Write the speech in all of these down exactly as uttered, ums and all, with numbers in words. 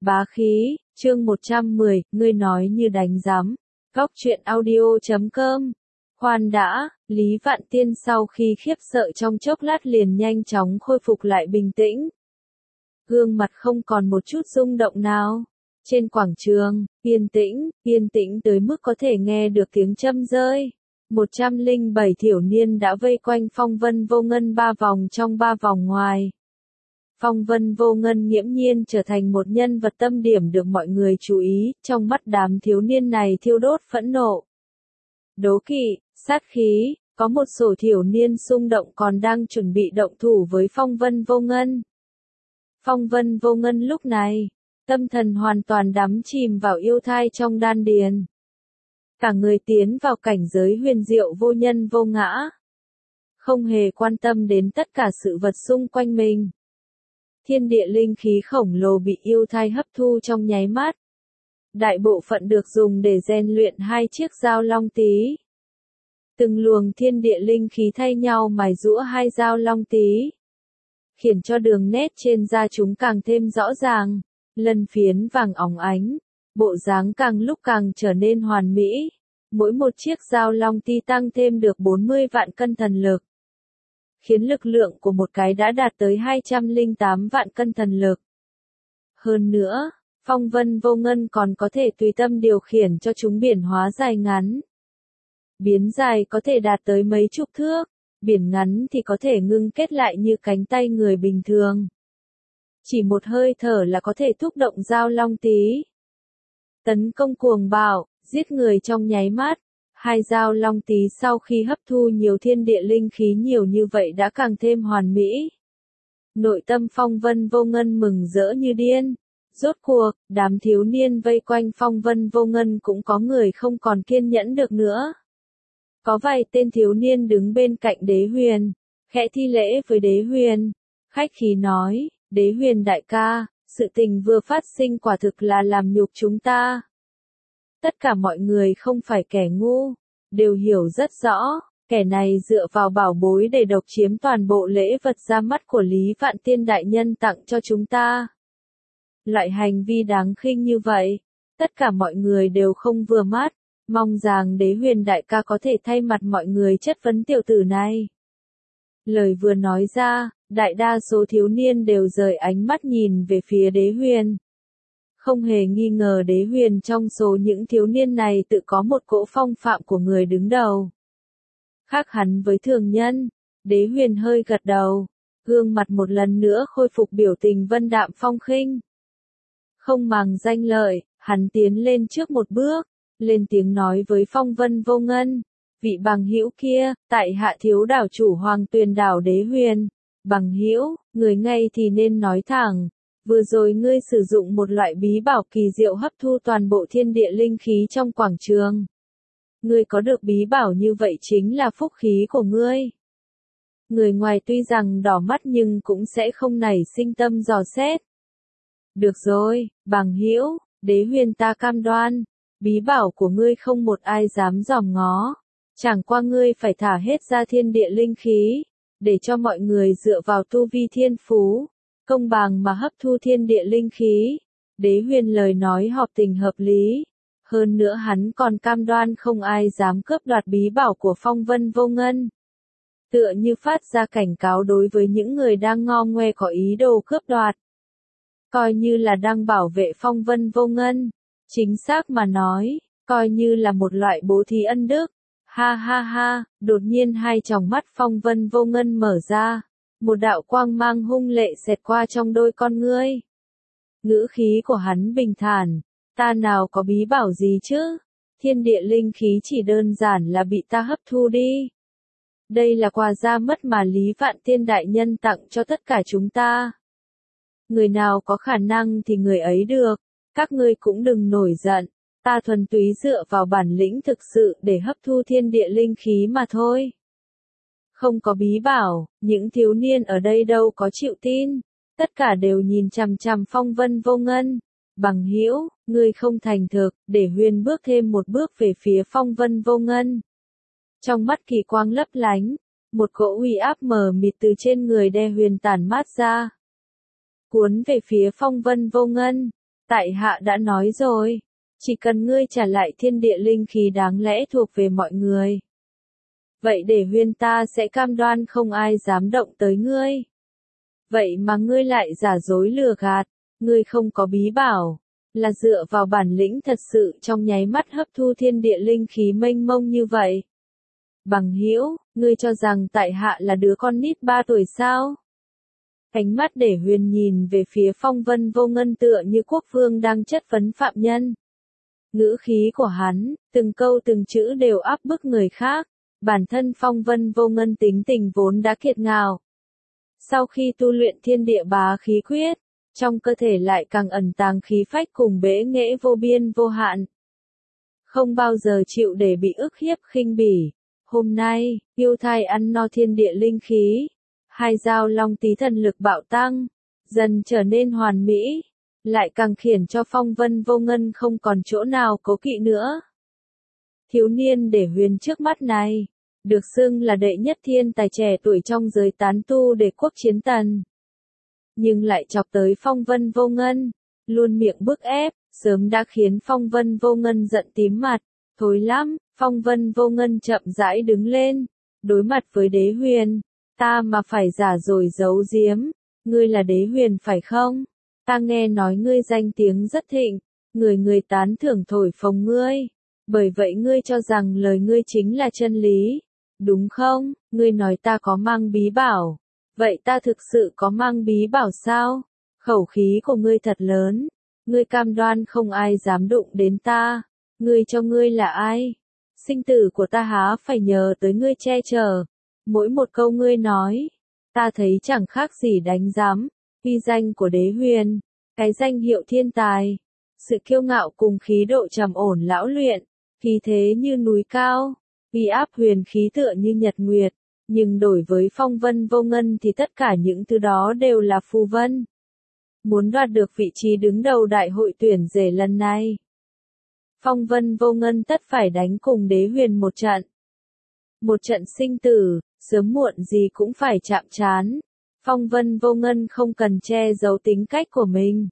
Bá khí, chương một trăm mười, ngươi nói như đánh giám. Góc truyện audio chấm com. Khoan đã, Lý Vạn Tiên sau khi khiếp sợ trong chốc lát liền nhanh chóng khôi phục lại bình tĩnh. Gương mặt không còn một chút rung động nào. Trên quảng trường, yên tĩnh, yên tĩnh tới mức có thể nghe được tiếng châm rơi. một trăm lẻ bảy thiểu niên đã vây quanh Phong Vân Vô Ngân ba vòng trong ba vòng ngoài. Phong Vân Vô Ngân nghiễm nhiên trở thành một nhân vật tâm điểm được mọi người chú ý, trong mắt đám thiếu niên này thiêu đốt phẫn nộ. Đố kỵ, sát khí, có một số thiểu niên xung động còn đang chuẩn bị động thủ với Phong Vân Vô Ngân. Phong Vân Vô Ngân lúc này, tâm thần hoàn toàn đắm chìm vào yêu thai trong đan điền. Cả người tiến vào cảnh giới huyền diệu vô nhân vô ngã. Không hề quan tâm đến tất cả sự vật xung quanh mình. Thiên địa linh khí khổng lồ bị yêu thai hấp thu trong nháy mắt. Đại bộ phận được dùng để rèn luyện hai chiếc dao long tí. Từng luồng thiên địa linh khí thay nhau mài giũa hai dao long tí. Khiến cho đường nét trên da chúng càng thêm rõ ràng, lân phiến vàng óng ánh, bộ dáng càng lúc càng trở nên hoàn mỹ. Mỗi một chiếc dao long tí tăng thêm được bốn mươi vạn cân thần lực. Khiến lực lượng của một cái đã đạt tới hai trăm lẻ tám vạn cân thần lực. Hơn nữa, Phong Vân Vô Ngân còn có thể tùy tâm điều khiển cho chúng biển hóa dài ngắn. Biến dài có thể đạt tới mấy chục thước, biển ngắn thì có thể ngưng kết lại như cánh tay người bình thường. Chỉ một hơi thở là có thể thúc động dao long tí. Tấn công cuồng bạo, giết người trong nháy mắt. Hai dao long tí sau khi hấp thu nhiều thiên địa linh khí nhiều như vậy đã càng thêm hoàn mỹ. Nội tâm Phong Vân Vô Ngân mừng rỡ như điên. Rốt cuộc, đám thiếu niên vây quanh Phong Vân Vô Ngân cũng có người không còn kiên nhẫn được nữa. Có vài tên thiếu niên đứng bên cạnh Đế Huyền, khẽ thi lễ với Đế Huyền. Khách khí nói, Đế Huyền đại ca, sự tình vừa phát sinh quả thực là làm nhục chúng ta. Tất cả mọi người không phải kẻ ngu, đều hiểu rất rõ, kẻ này dựa vào bảo bối để độc chiếm toàn bộ lễ vật ra mắt của Lý Vạn Tiên đại nhân tặng cho chúng ta. Loại hành vi đáng khinh như vậy, tất cả mọi người đều không vừa mắt, mong rằng Đế Huyền đại ca có thể thay mặt mọi người chất vấn tiểu tử này. Lời vừa nói ra, đại đa số thiếu niên đều rời ánh mắt nhìn về phía Đế Huyền. Không hề nghi ngờ Đế Huyền trong số những thiếu niên này tự có một cỗ phong phạm của người đứng đầu. Khác hẳn với thường nhân, Đế Huyền hơi gật đầu, gương mặt một lần nữa khôi phục biểu tình vân đạm phong khinh. Không màng danh lợi, hắn tiến lên trước một bước, lên tiếng nói với Phong Vân Vô Ngân, vị bằng hữu kia, tại hạ thiếu đảo chủ Hoàng Tuyền đảo Đế Huyền. Bằng hữu, người ngay thì nên nói thẳng. Vừa rồi ngươi sử dụng một loại bí bảo kỳ diệu hấp thu toàn bộ thiên địa linh khí trong quảng trường. Ngươi có được bí bảo như vậy chính là phúc khí của ngươi. Người ngoài tuy rằng đỏ mắt nhưng cũng sẽ không nảy sinh tâm dò xét. Được rồi, bằng hữu, Đế Huyền ta cam đoan, bí bảo của ngươi không một ai dám dòm ngó. Chẳng qua ngươi phải thả hết ra thiên địa linh khí, để cho mọi người dựa vào tu vi thiên phú. Công bằng mà hấp thu thiên địa linh khí. Đế Huyền lời nói hợp tình hợp lý. Hơn nữa hắn còn cam đoan không ai dám cướp đoạt bí bảo của Phong Vân Vô Ngân. Tựa như phát ra cảnh cáo đối với những người đang ngo ngoe có ý đồ cướp đoạt. Coi như là đang bảo vệ Phong Vân Vô Ngân. Chính xác mà nói, coi như là một loại bố thí ân đức. Ha ha ha, đột nhiên hai tròng mắt Phong Vân Vô Ngân mở ra. Một đạo quang mang hung lệ xẹt qua trong đôi con ngươi. Ngữ khí của hắn bình thản, ta nào có bí bảo gì chứ, thiên địa linh khí chỉ đơn giản là bị ta hấp thu đi. Đây là quà ra mắt mà Lý Vạn Tiên đại nhân tặng cho tất cả chúng ta. Người nào có khả năng thì người ấy được, các ngươi cũng đừng nổi giận, ta thuần túy dựa vào bản lĩnh thực sự để hấp thu thiên địa linh khí mà thôi. Không có bí bảo, những thiếu niên ở đây đâu có chịu tin, tất cả đều nhìn chằm chằm Phong Vân Vô Ngân. Bằng hữu, ngươi không thành thực, để Huyền bước thêm một bước về phía Phong Vân Vô Ngân. Trong mắt kỳ quang lấp lánh, một cỗ uy áp mờ mịt từ trên người Đế Huyền tản mát ra. Cuốn về phía Phong Vân Vô Ngân, Tại hạ đã nói rồi, chỉ cần ngươi trả lại thiên địa linh khí đáng lẽ thuộc về mọi người. Vậy để huyên ta sẽ cam đoan không ai dám động tới ngươi. Vậy mà ngươi lại giả dối lừa gạt, ngươi không có bí bảo, là dựa vào bản lĩnh thật sự trong nháy mắt hấp thu thiên địa linh khí mênh mông như vậy. Bằng hữu, ngươi cho rằng tại hạ là đứa con nít ba tuổi sao? Ánh mắt để huyền nhìn về phía Phong Vân Vô Ngân tựa như quốc vương đang chất vấn phạm nhân. Ngữ khí của hắn, từng câu từng chữ đều áp bức người khác, bản thân Phong Vân Vô Ngân tính tình vốn đã kiệt ngạo. Sau khi tu luyện thiên địa bá khí quyết, trong cơ thể lại càng ẩn tàng khí phách cùng bế nghệ vô biên vô hạn. Không bao giờ chịu để bị ức hiếp khinh bỉ. Hôm nay, yêu thai ăn no thiên địa linh khí, hai dao long tí thần lực bạo tăng, dần trở nên hoàn mỹ, lại càng khiến cho Phong Vân Vô Ngân không còn chỗ nào cố kỵ nữa. Thiếu niên để huyền trước mắt này, được xưng là đệ nhất thiên tài trẻ tuổi trong giới tán tu để quốc chiến tần. Nhưng lại chọc tới Phong Vân Vô Ngân, luôn miệng bức ép, sớm đã khiến Phong Vân Vô Ngân giận tím mặt. Thối lắm, Phong Vân Vô Ngân chậm rãi đứng lên, đối mặt với Đế Huyền. Ta mà phải giả rồi giấu giếm, ngươi là Đế Huyền phải không? Ta nghe nói ngươi danh tiếng rất thịnh, người người tán thưởng thổi phồng ngươi. Bởi vậy ngươi cho rằng lời ngươi chính là chân lý, đúng không? Ngươi nói ta có mang bí bảo. Vậy ta thực sự có mang bí bảo sao? Khẩu khí của ngươi thật lớn. Ngươi cam đoan không ai dám đụng đến ta. Ngươi cho ngươi là ai? Sinh tử của ta há phải nhờ tới ngươi che chở. Mỗi một câu ngươi nói, ta thấy chẳng khác gì đánh giám. Uy danh của Đế Huyền, cái danh hiệu thiên tài, sự kiêu ngạo cùng khí độ trầm ổn lão luyện, khí thế như núi cao, uy áp huyền khí tựa như nhật nguyệt. Nhưng đổi với Phong Vân Vô Ngân thì tất cả những thứ đó đều là phù vân. Muốn đoạt được vị trí đứng đầu đại hội tuyển rể lần này, Phong Vân Vô Ngân tất phải đánh cùng Đế Huyền một trận. Một trận sinh tử, sớm muộn gì cũng phải chạm trán. Phong Vân Vô Ngân không cần che giấu tính cách của mình.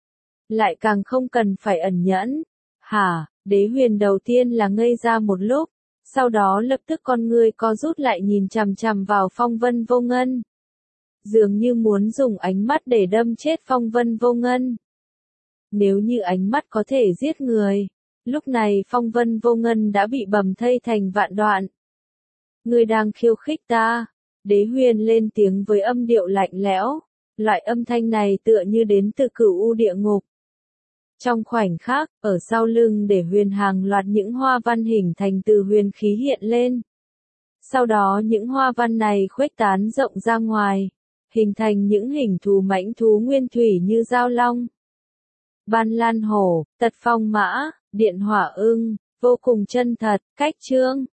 Lại càng không cần phải ẩn nhẫn. Hả, Đế Huyền đầu tiên là ngây ra một lúc, sau đó lập tức con ngươi co rút lại nhìn chằm chằm vào Phong Vân Vô Ngân. Dường như muốn dùng ánh mắt để đâm chết Phong Vân Vô Ngân. Nếu như ánh mắt có thể giết người, lúc này Phong Vân Vô Ngân đã bị bầm thây thành vạn đoạn. Ngươi đang khiêu khích ta. Đế Huyền lên tiếng với âm điệu lạnh lẽo, loại âm thanh này tựa như đến từ cửu u địa ngục. Trong khoảnh khắc, ở sau lưng Đế Huyền hàng loạt những hoa văn hình thành từ huyền khí hiện lên. Sau đó những hoa văn này khuếch tán rộng ra ngoài, hình thành những hình thù mãnh thú nguyên thủy như dao long, ban lan hổ, tật phong mã, điện hỏa ưng, vô cùng chân thật, cách chương.